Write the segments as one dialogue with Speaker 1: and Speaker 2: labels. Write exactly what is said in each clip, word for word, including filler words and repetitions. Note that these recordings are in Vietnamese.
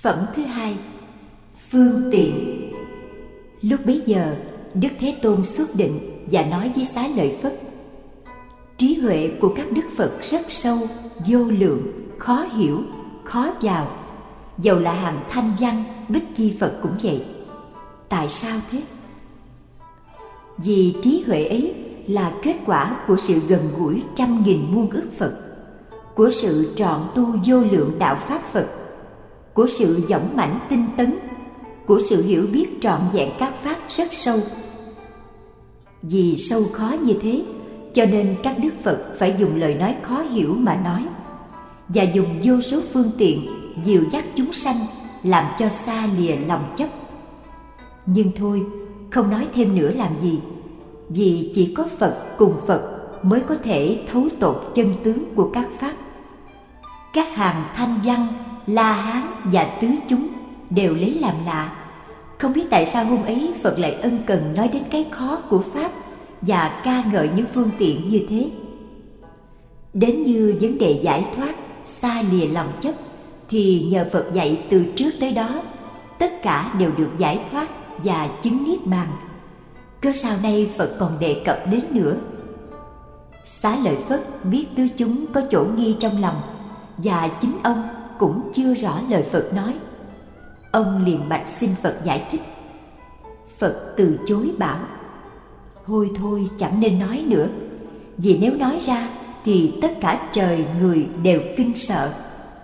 Speaker 1: Phẩm thứ hai, phương tiện. Lúc bấy giờ, Đức Thế Tôn xuất định và nói với Xá Lợi Phất: trí huệ của các Đức Phật rất sâu, vô lượng, khó hiểu, khó vào. Dầu là hàng Thanh Văn, Bích Chi Phật cũng vậy. Tại sao thế? Vì trí huệ ấy là kết quả của sự gần gũi trăm nghìn muôn ức Phật, của sự trọn tu vô lượng đạo Pháp Phật, của sự dõng mãnh tinh tấn, của sự hiểu biết trọn vẹn các Pháp rất sâu. Vì sâu khó như thế, cho nên các Đức Phật phải dùng lời nói khó hiểu mà nói, và dùng vô số phương tiện dìu dắt chúng sanh làm cho xa lìa lòng chấp. Nhưng thôi, không nói thêm nữa làm gì, vì chỉ có Phật cùng Phật mới có thể thấu tột chân tướng của các Pháp. Các hàng Thanh Văn, La Hán và tứ chúng đều lấy làm lạ. Không biết tại sao hôm ấy Phật lại ân cần nói đến cái khó của Pháp và ca ngợi những phương tiện như thế. Đến như vấn đề giải thoát, xa lìa lòng chấp, thì nhờ Phật dạy từ trước tới đó, tất cả đều được giải thoát và chứng niết bàn. Cớ sao nay Phật còn đề cập đến nữa? Xá Lợi Phất biết tứ chúng có chỗ nghi trong lòng, và chính ông cũng chưa rõ lời Phật nói. Ông liền bạch xin Phật giải thích. Phật từ chối bảo: thôi thôi, chẳng nên nói nữa, vì nếu nói ra thì tất cả trời người đều kinh sợ.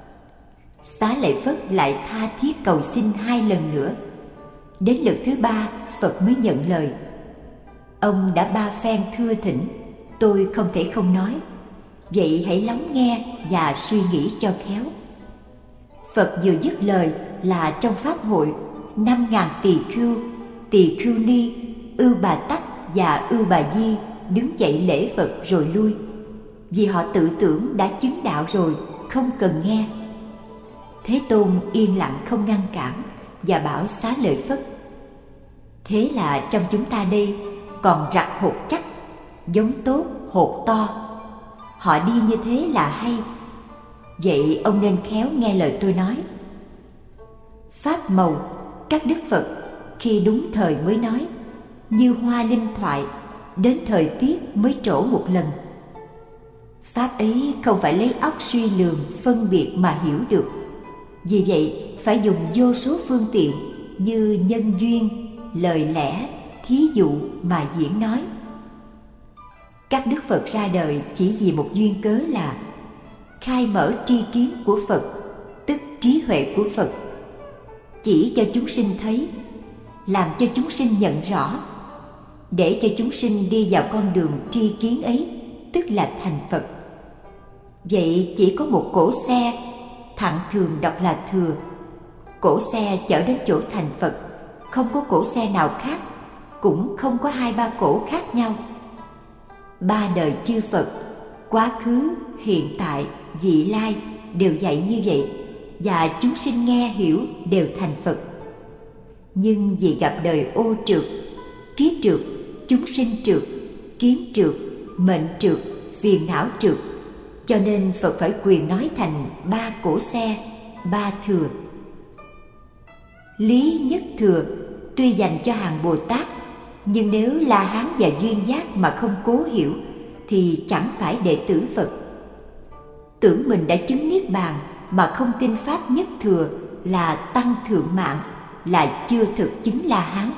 Speaker 1: Xá Lợi Phất lại tha thiết cầu xin hai lần nữa. Đến lượt thứ ba, Phật mới nhận lời. Ông đã ba phen thưa thỉnh, tôi không thể không nói. Vậy hãy lắng nghe và suy nghĩ cho khéo. Phật vừa dứt lời là trong pháp hội, năm ngàn tỳ khưu, tỳ khưu ni, Ưu Bà Tắc và Ưu Bà Di đứng dậy lễ Phật rồi lui, vì họ tự tưởng đã chứng đạo rồi, không cần nghe. Thế Tôn yên lặng không ngăn cản và bảo Xá Lợi Phất: thế là trong chúng ta đây còn rặt hột chắc, giống tốt hột to. Họ đi như thế là hay. Vậy ông nên khéo nghe lời tôi nói. Pháp màu các Đức Phật khi đúng thời mới nói, như hoa linh thoại, đến thời tiết mới trổ một lần. Pháp ấy không phải lấy óc suy lường phân biệt mà hiểu được. Vì vậy phải dùng vô số phương tiện như nhân duyên, lời lẽ, thí dụ mà diễn nói. Các Đức Phật ra đời chỉ vì một duyên cớ là khai mở tri kiến của Phật, tức trí huệ của Phật, chỉ cho chúng sinh thấy, làm cho chúng sinh nhận rõ, để cho chúng sinh đi vào con đường tri kiến ấy, tức là thành Phật. Vậy chỉ có một cỗ xe, thặng thường đọc là thừa, cỗ xe chở đến chỗ thành Phật, không có cỗ xe nào khác, cũng không có hai ba cỗ khác nhau. Ba đời chư Phật, quá khứ, hiện tại, vị lai đều dạy như vậy, và chúng sinh nghe hiểu đều thành Phật. Nhưng vì gặp đời ô trượt, kiết trượt, chúng sinh trượt, kiến trượt, mệnh trượt, phiền não trượt, cho nên Phật phải quyền nói thành ba cỗ xe, ba thừa. Lý nhất thừa tuy dành cho hàng Bồ Tát, nhưng nếu La Hán và duyên giác mà không cố hiểu thì chẳng phải đệ tử Phật. Tưởng mình đã chứng niết bàn mà không tin pháp nhất thừa là tăng thượng mạng, là chưa thực chứng La Hán.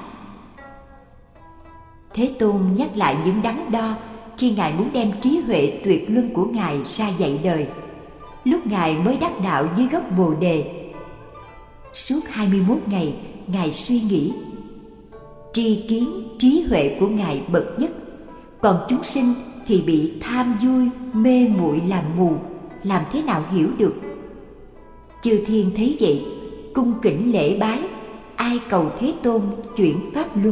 Speaker 1: Thế Tôn nhắc lại những đắn đo khi Ngài muốn đem trí huệ tuyệt luân của Ngài ra dạy đời, lúc Ngài mới đắc đạo dưới gốc Bồ Đề. Suốt hai mươi mốt ngày, Ngài suy nghĩ. Tri kiến, trí huệ của Ngài bậc nhất, còn chúng sinh thì bị tham vui, mê muội làm mù, làm thế nào hiểu được? Chư thiên thấy vậy, cung kính lễ bái, ai cầu Thế Tôn chuyển pháp luân.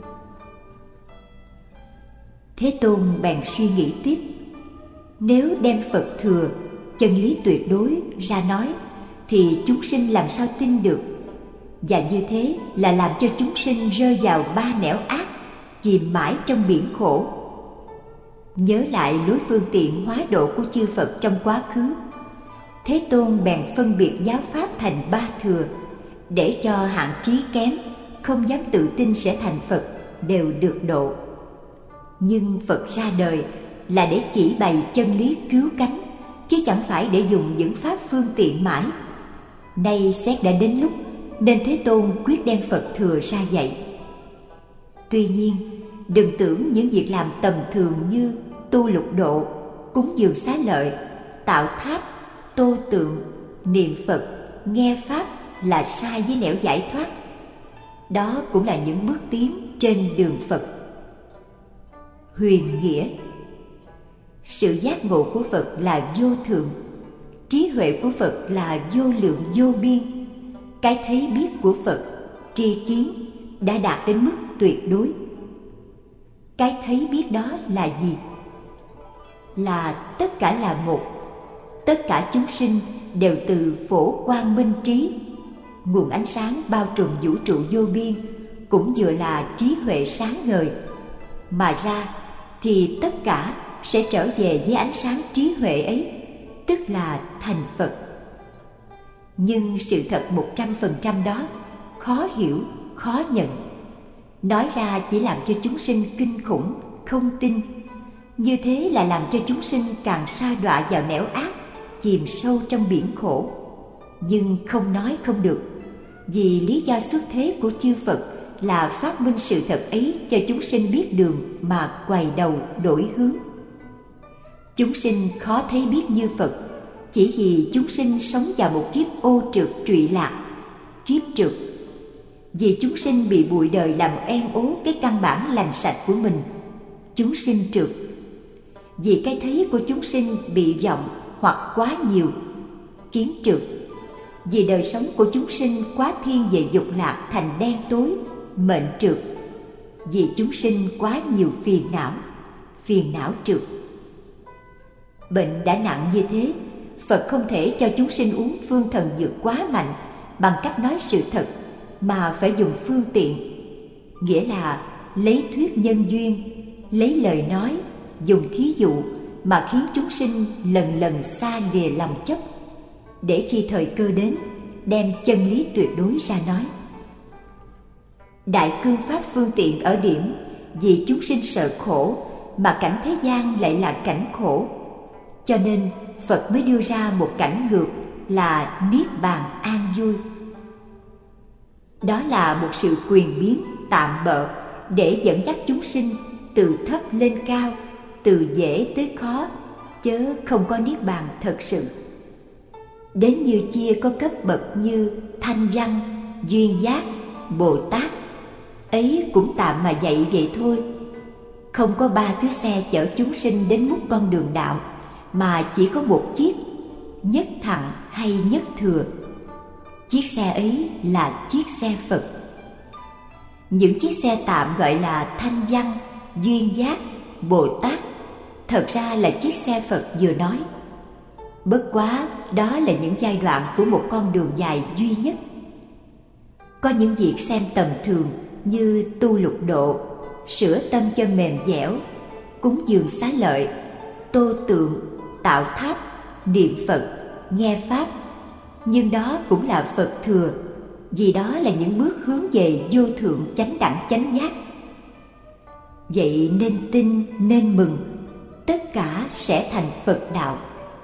Speaker 1: Thế Tôn bèn suy nghĩ tiếp. Nếu đem Phật thừa, chân lý tuyệt đối ra nói, thì chúng sinh làm sao tin được? Và như thế là làm cho chúng sinh rơi vào ba nẻo ác, chìm mãi trong biển khổ. Nhớ lại lối phương tiện hóa độ của chư Phật trong quá khứ, Thế Tôn bèn phân biệt giáo pháp thành ba thừa để cho hạng trí kém, không dám tự tin sẽ thành Phật, đều được độ. Nhưng Phật ra đời là để chỉ bày chân lý cứu cánh, chứ chẳng phải để dùng những pháp phương tiện mãi. Nay xét đã đến lúc, nên Thế Tôn quyết đem Phật thừa ra dạy. Tuy nhiên, đừng tưởng những việc làm tầm thường như tu lục độ, cúng dường xá lợi, tạo tháp, tô tượng, niệm Phật, nghe Pháp là sai với nẻo giải thoát. Đó cũng là những bước tiến trên đường Phật. Huyền nghĩa: sự giác ngộ của Phật là vô thượng, trí huệ của Phật là vô lượng vô biên. Cái thấy biết của Phật, tri kiến, đã đạt đến mức tuyệt đối. Cái thấy biết đó là gì? Là tất cả là một, tất cả chúng sinh đều từ phổ quang minh trí, nguồn ánh sáng bao trùm vũ trụ vô biên, cũng vừa là trí huệ sáng ngời, mà ra thì tất cả sẽ trở về với ánh sáng trí huệ ấy, tức là thành Phật. Nhưng sự thật một trăm phần trăm đó khó hiểu, khó nhận. Nói ra chỉ làm cho chúng sinh kinh khủng, không tin. Như thế là làm cho chúng sinh càng sa đọa vào nẻo ác, chìm sâu trong biển khổ. Nhưng không nói không được, vì lý do xuất thế của chư Phật là phát minh sự thật ấy cho chúng sinh biết đường mà quay đầu đổi hướng. Chúng sinh khó thấy biết như Phật, chỉ vì chúng sinh sống vào một kiếp ô trượt trụy lạc, kiếp trượt. Vì chúng sinh bị bụi đời làm en ố cái căn bản lành sạch của mình, chúng sinh trượt. Vì cái thấy của chúng sinh bị vọng hoặc quá nhiều, kiến trượt. Vì đời sống của chúng sinh quá thiên về dục lạc thành đen tối, mệnh trượt. Vì chúng sinh quá nhiều phiền não, phiền não trượt. Bệnh đã nặng như thế, Phật không thể cho chúng sinh uống phương thần dược quá mạnh bằng cách nói sự thật, mà phải dùng phương tiện, nghĩa là lấy thuyết nhân duyên, lấy lời nói, dùng thí dụ mà khiến chúng sinh lần lần xa lìa lòng chấp, để khi thời cơ đến đem chân lý tuyệt đối ra nói. Đại cương pháp phương tiện ở điểm vì chúng sinh sợ khổ, mà cảnh thế gian lại là cảnh khổ, cho nên Phật mới đưa ra một cảnh ngược là niết bàn an vui. Đó là một sự quyền biến tạm bợ để dẫn dắt chúng sinh từ thấp lên cao, từ dễ tới khó, chớ không có niết bàn thật sự. Đến như chia có cấp bậc như thanh văn, duyên giác, Bồ Tát, ấy cũng tạm mà dạy vậy thôi. Không có ba thứ xe chở chúng sinh đến mút con đường đạo, mà chỉ có một chiếc, nhất thặng hay nhất thừa. Chiếc xe ấy là chiếc xe Phật. Những chiếc xe tạm gọi là thanh văn, duyên giác, Bồ Tát, thật ra là chiếc xe Phật vừa nói. Bất quá đó là những giai đoạn của một con đường dài duy nhất. Có những việc xem tầm thường như tu lục độ, sửa tâm cho mềm dẻo, cúng dường xá lợi, tô tượng, tạo tháp, niệm Phật, nghe Pháp. Nhưng đó cũng là Phật thừa, vì đó là những bước hướng về vô thượng chánh đẳng chánh giác. Vậy nên tin, nên mừng, tất cả sẽ thành Phật đạo.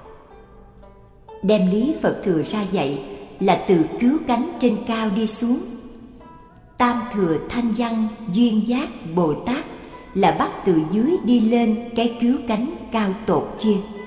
Speaker 1: Đem lý Phật thừa ra dạy là từ cứu cánh trên cao đi xuống. Tam thừa thanh văn, duyên giác, Bồ Tát là bắt từ dưới đi lên cái cứu cánh cao tột kia.